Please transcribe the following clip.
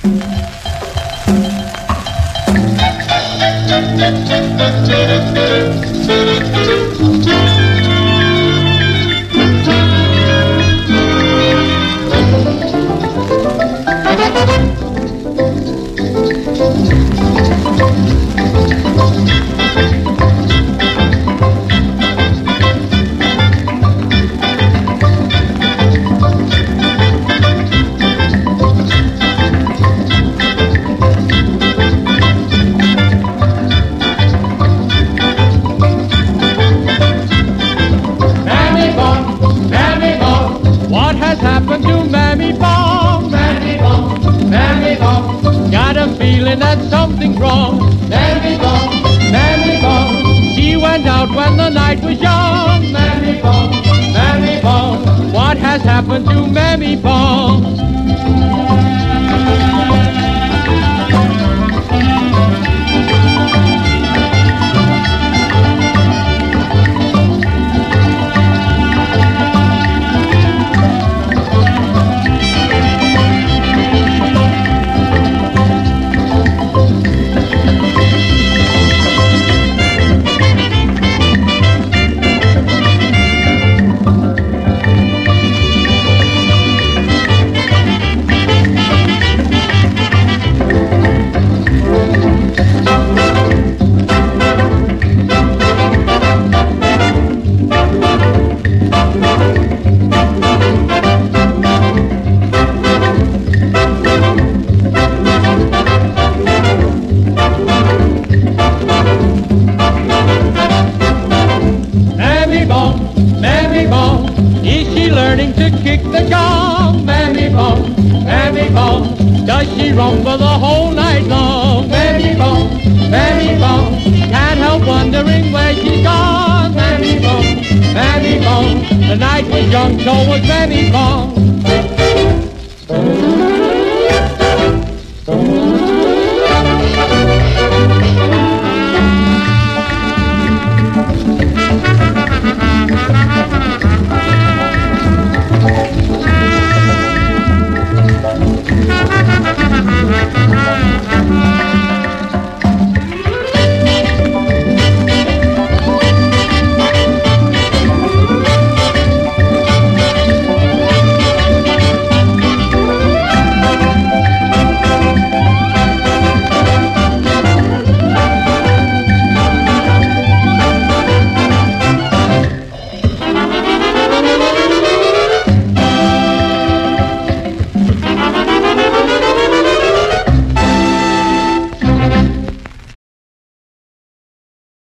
What has happened to Mammy Bong? Mammy Bong, Mammy Bong, Got a feeling that something's wrong. Mammy Bong, Mammy Bong, She went out when the night was young. Mammy Bong, Mammy Bong. What has happened to Mammy Bong? Mammy Bong, is she learning to kick the gong? Mammy Bong, Mammy Bong, Does she rumble the whole night long? Mammy Bong, Mammy Bong, Can't help wondering where she's gone. Mammy Bong, Mammy Bong. The night was young, so was Mammy Bong.